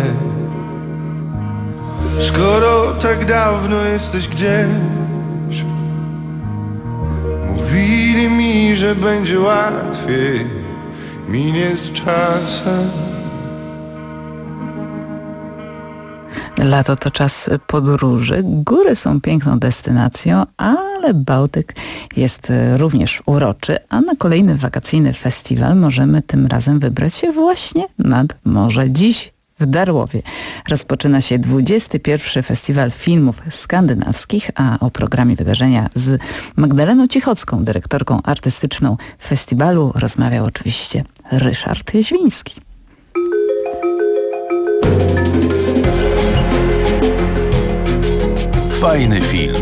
skoro tak dawno jesteś gdzieś? Mówili mi, że będzie łatwiej, minie z czasem. Lato to czas podróży, góry są piękną destynacją, ale Bałtyk jest również uroczy, a na kolejny wakacyjny festiwal możemy tym razem wybrać się właśnie nad morze. Dziś w Darłowie rozpoczyna się dwudziesty pierwszy Festiwal Filmów Skandynawskich, a o programie wydarzenia z Magdaleną Cichocką, dyrektorką artystyczną festiwalu, rozmawiał oczywiście Ryszard Jaźwiński. Fajny film.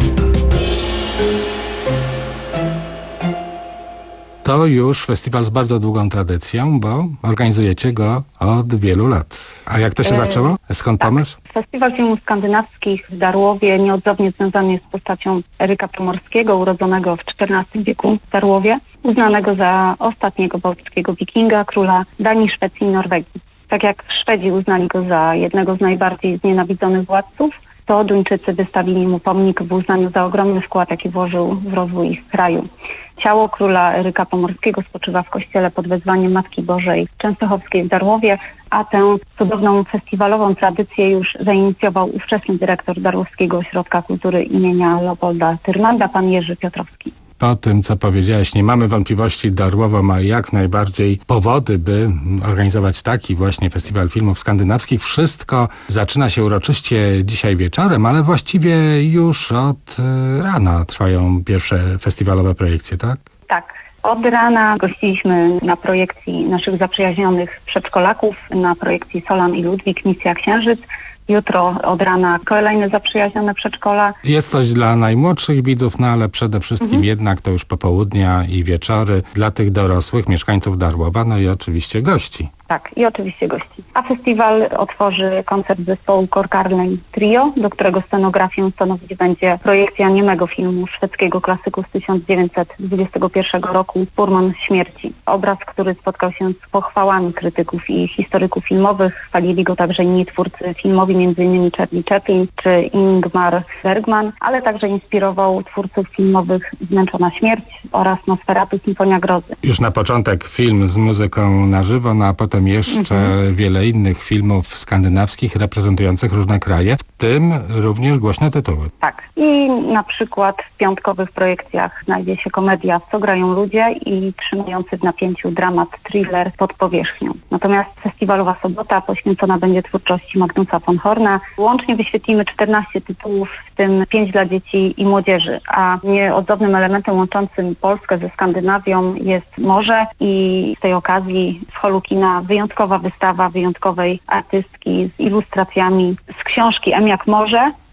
To już festiwal z bardzo długą tradycją, bo organizujecie go od wielu lat. A jak to się e, zaczęło? Skąd tak. pomysł? Festiwal Filmów Skandynawskich w Darłowie nieodzownie związany jest z postacią Eryka Pomorskiego, urodzonego w czternastym wieku w Darłowie, uznanego za ostatniego bałtyckiego wikinga, króla Danii, Szwecji i Norwegii. Tak jak Szwedzi uznali go za jednego z najbardziej znienawidzonych władców, to Duńczycy wystawili mu pomnik w uznaniu za ogromny wkład, jaki włożył w rozwój ich kraju. Ciało króla Eryka Pomorskiego spoczywa w kościele pod wezwaniem Matki Bożej Częstochowskiej w Darłowie, a tę cudowną festiwalową tradycję już zainicjował ówczesny dyrektor Darłowskiego Ośrodka Kultury imienia Leopolda Tyrmanda, pan Jerzy Piotrowski. Po tym, co powiedziałeś, nie mamy wątpliwości, Darłowo ma jak najbardziej powody, by organizować taki właśnie festiwal filmów skandynawskich. Wszystko zaczyna się uroczyście dzisiaj wieczorem, ale właściwie już od rana trwają pierwsze festiwalowe projekcje, tak? Tak. Od rana gościliśmy na projekcji naszych zaprzyjaźnionych przedszkolaków, na projekcji Solan i Ludwik, Misja Księżyc. Jutro od rana kolejne zaprzyjaźnione przedszkola. Jest coś dla najmłodszych widzów, no ale przede wszystkim mhm. jednak to już popołudnia i wieczory dla tych dorosłych mieszkańców Darłowa, no i oczywiście gości. Tak, i oczywiście gości. A festiwal otworzy koncert zespołu Korkarlen Trio, do którego scenografią stanowić będzie projekcja niemego filmu szwedzkiego klasyku z tysiąc dziewięćset dwudziestego pierwszego roku Furman Śmierci. Obraz, który spotkał się z pochwałami krytyków i historyków filmowych. Chwalili go także inni twórcy filmowi, między innymi Charlie Chaplin czy Ingmar Bergman, ale także inspirował twórców filmowych Zmęczona śmierć oraz Nosferatu Sinfonia grozy. Już na początek film z muzyką na żywo, no a potem jeszcze mhm. wiele innych filmów skandynawskich reprezentujących różne kraje, w tym również głośne tytuły. Tak. I na przykład w piątkowych projekcjach znajdzie się komedia W co grają ludzie i trzymający w napięciu dramat thriller Pod powierzchnią. Natomiast festiwalowa sobota poświęcona będzie twórczości Magnusa von Horna. Łącznie wyświetlimy czternaście tytułów, w tym pięć dla dzieci i młodzieży, a nieodzownym elementem łączącym Polskę ze Skandynawią jest morze i z tej okazji w holu kina wyjątkowa wystawa wyjątkowej artystki z ilustracjami z książki M jak morze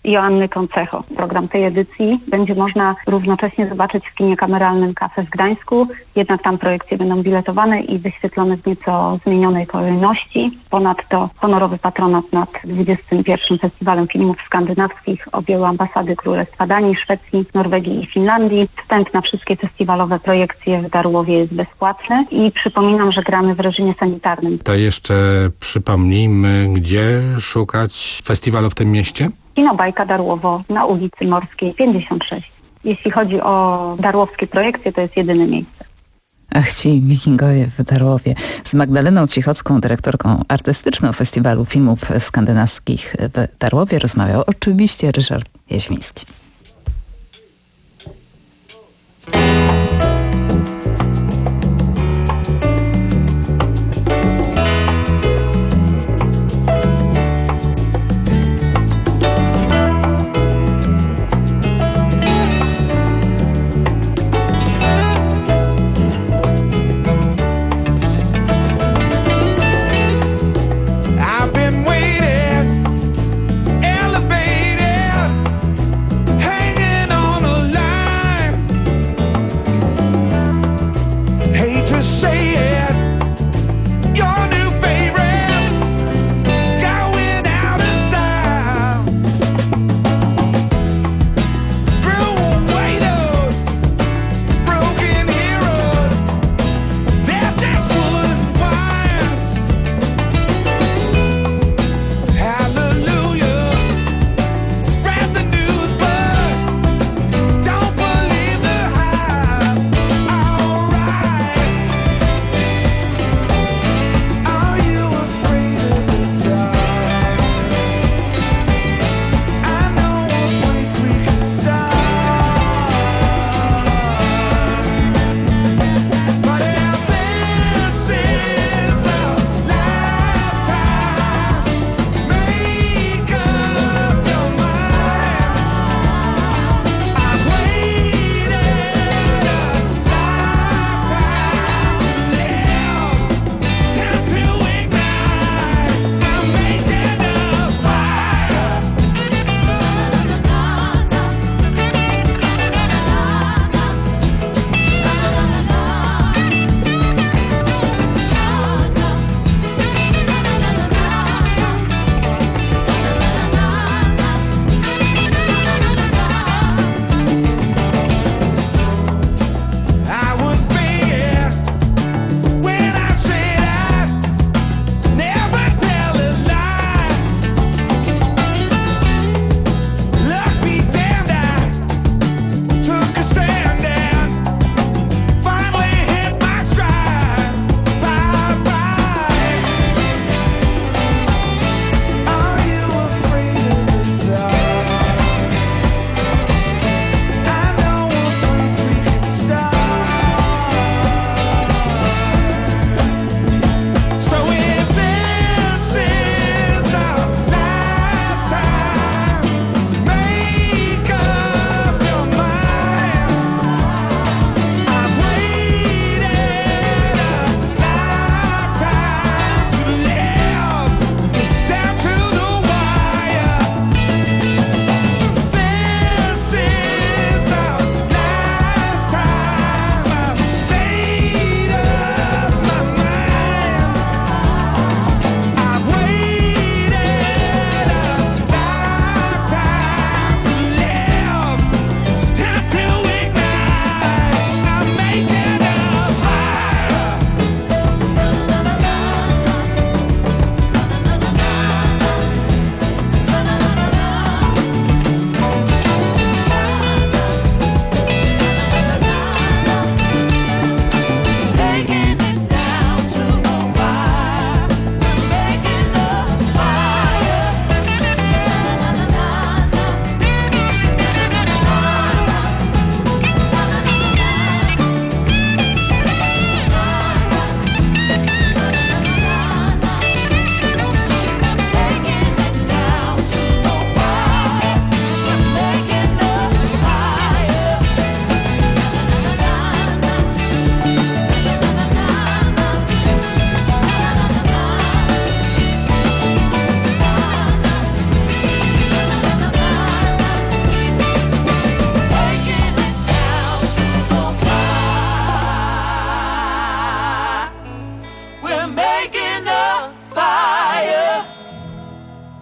Joanny Koncecho. Program tej edycji będzie można równocześnie zobaczyć w kinie kameralnym Kafe w Gdańsku, jednak tam projekcje będą biletowane i wyświetlone w nieco zmienionej kolejności. Ponadto honorowy patronat nad dwudziestym pierwszym Festiwalem Filmów Skandynawskich objęły ambasady Królestwa Danii, Szwecji, Norwegii i Finlandii. Wstęp na wszystkie festiwalowe projekcje w Darłowie jest bezpłatny i przypominam, że gramy w reżimie sanitarnym. To jeszcze przypomnijmy, gdzie szukać festiwalu w tym mieście? Kino Bajka Darłowo na ulicy Morskiej pięćdziesiąt sześć. Jeśli chodzi o darłowskie projekcje, to jest jedyne miejsce. Ach, ci wikingowie w Darłowie. Z Magdaleną Cichocką, dyrektorką artystyczną Festiwalu Filmów Skandynawskich w Darłowie, rozmawiał oczywiście Ryszard Jaźwiński.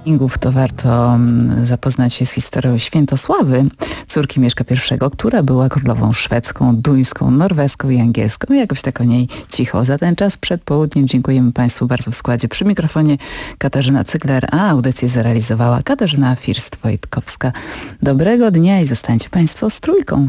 Ingów, to warto um, zapoznać się z historią Świętosławy, córki Mieszka I, która była królową szwedzką, duńską, norweską i angielską. I jakoś tak o niej cicho. Za ten czas przed południem dziękujemy Państwu bardzo w składzie. Przy mikrofonie Katarzyna Cygler, a audycję zrealizowała Katarzyna First-Wojtkowska. Dobrego dnia i zostańcie Państwo z Trójką.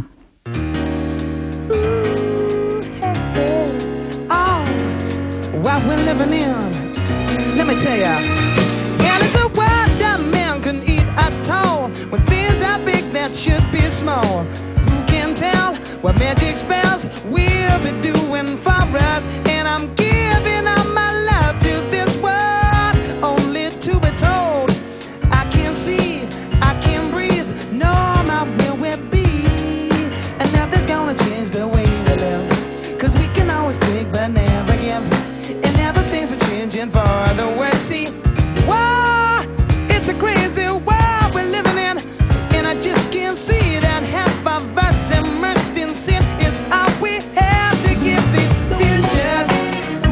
What we're living in, let me tell ya. And it's a world that man can eat at all, when things are big that should be small. Who can tell what magic spells we'll be doing for us? And I'm giving all my love to this world, only to be told I can't see, I can't breathe, no, my will will be. And nothing's gonna change the way we live, 'cause we can always take but never give. Things are changing for the worse. See, whoa, it's a crazy world we're living in, and I just can't see that half of us immersed in sin is all we have to give these futures.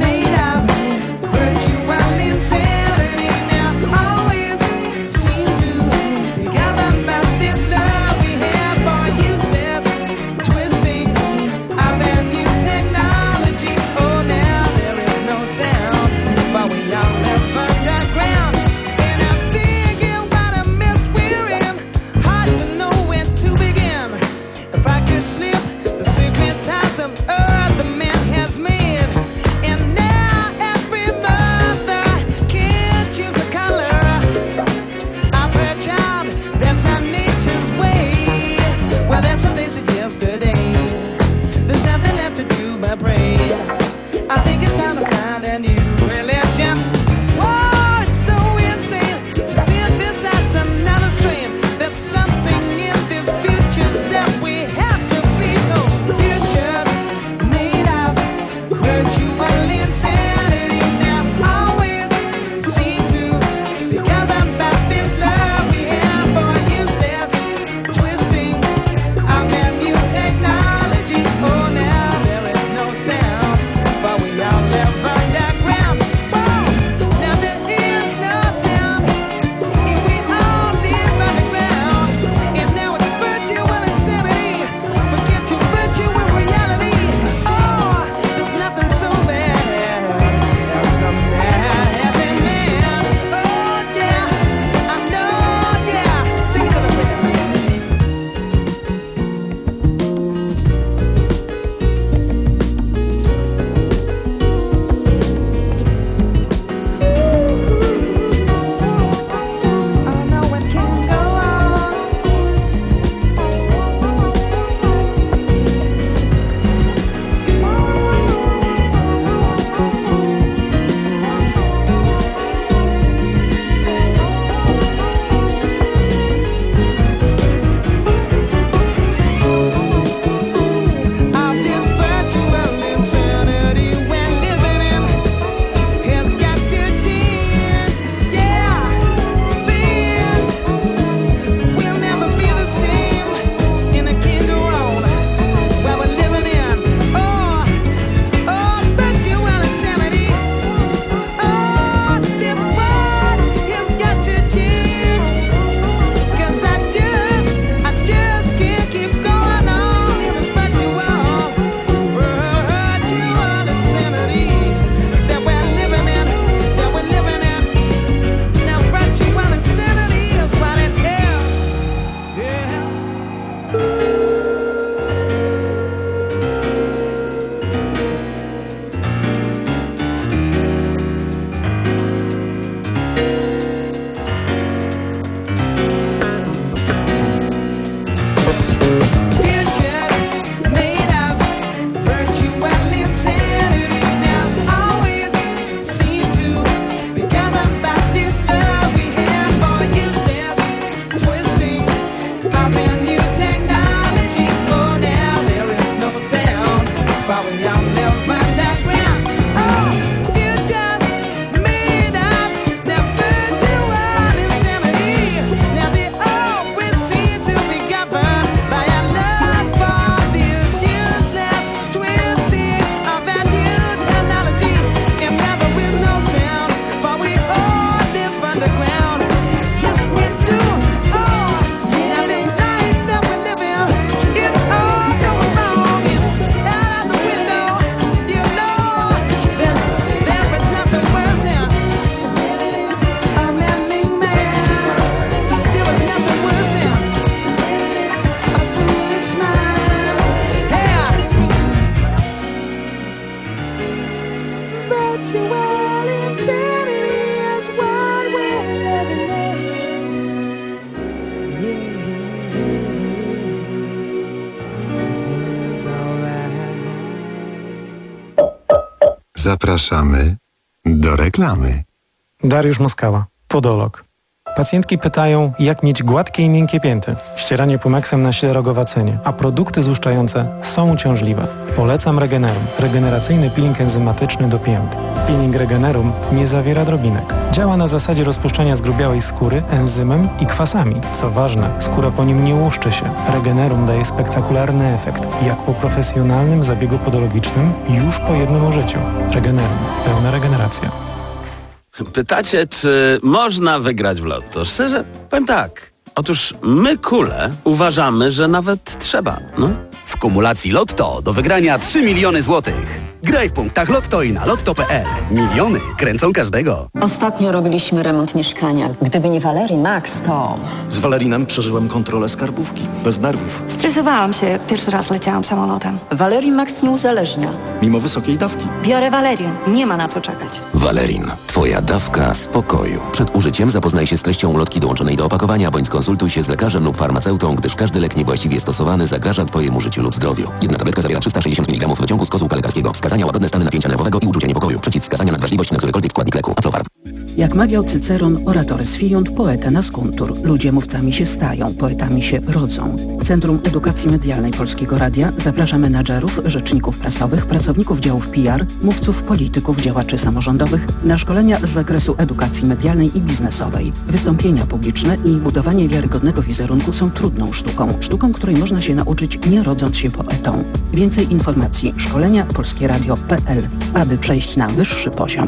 Zapraszamy do reklamy. Dariusz Moskała, podolog. Pacjentki pytają, jak mieć gładkie i miękkie pięty. Ścieranie Pumexem na ślerogowacenie, a produkty złuszczające są uciążliwe. Polecam Regenerum, regeneracyjny peeling enzymatyczny do pięt. Peeling Regenerum nie zawiera drobinek. Działa na zasadzie rozpuszczania zgrubiałej skóry enzymem i kwasami. Co ważne, skóra po nim nie łuszczy się. Regenerum daje spektakularny efekt, jak po profesjonalnym zabiegu podologicznym już po jednym użyciu. Regenerum. Pełna regeneracja. Pytacie, czy można wygrać w lotto? Szczerze, powiem tak. Otóż my, kule, uważamy, że nawet trzeba, no. W kumulacji Lotto do wygrania trzy miliony złotych. Graj w punktach Lotto i na lotto kropka p l. Miliony kręcą każdego. Ostatnio robiliśmy remont mieszkania. Gdyby nie Valerii Max, to... Z Valerinem przeżyłem kontrolę skarbówki. Bez nerwów. Stresowałam się, jak pierwszy raz leciałam samolotem. Valerii Max nie uzależnia. Mimo wysokiej dawki. Biorę Valerin. Nie ma na co czekać. Valerin. Twoja dawka spokoju. Przed użyciem zapoznaj się z treścią ulotki dołączonej do opakowania, bądź skonsultuj się z lekarzem lub farmaceutą, gdyż każdy lek niewłaściwie stosowany zagraża Twojemu życiu lub zdrowiu. Jedna tabletka zawiera trzysta sześćdziesiąt miligramów wyciągu z kozułka lekarskiego. Wskazania: łagodne stany napięcia nerwowego i uczucia niepokoju. Przeciwwskazania: nadwrażliwość na którykolwiek składnik leku. Aflofarm. Jak mawiał Cyceron, oratores fiunt, poeta nascuntur. Ludzie mówcami się stają, poetami się rodzą. Centrum Edukacji Medialnej Polskiego Radia zaprasza menadżerów, rzeczników prasowych, pracowników działów P R, mówców, polityków, działaczy samorządowych na szkolenia z zakresu edukacji medialnej i biznesowej. Wystąpienia publiczne i budowanie wiarygodnego wizerunku są trudną sztuką. Sztuką, której można się nauczyć, nie rodząc się poetą. Więcej informacji: szkolenia polskieradio kropka p l, aby przejść na wyższy poziom.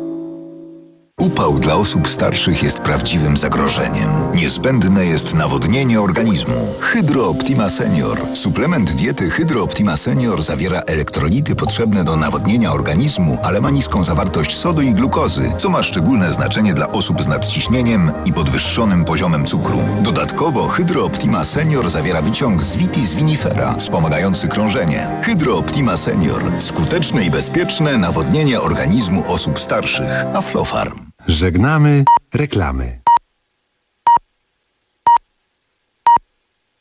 Upał dla osób starszych jest prawdziwym zagrożeniem. Niezbędne jest nawodnienie organizmu. Hydro Optima Senior. Suplement diety Hydro Optima Senior zawiera elektrolity potrzebne do nawodnienia organizmu, ale ma niską zawartość sodu i glukozy, co ma szczególne znaczenie dla osób z nadciśnieniem i podwyższonym poziomem cukru. Dodatkowo Hydro Optima Senior zawiera wyciąg z Vitis vinifera, wspomagający krążenie. Hydro Optima Senior. Skuteczne i bezpieczne nawodnienie organizmu osób starszych. Aflofarm. Żegnamy reklamy.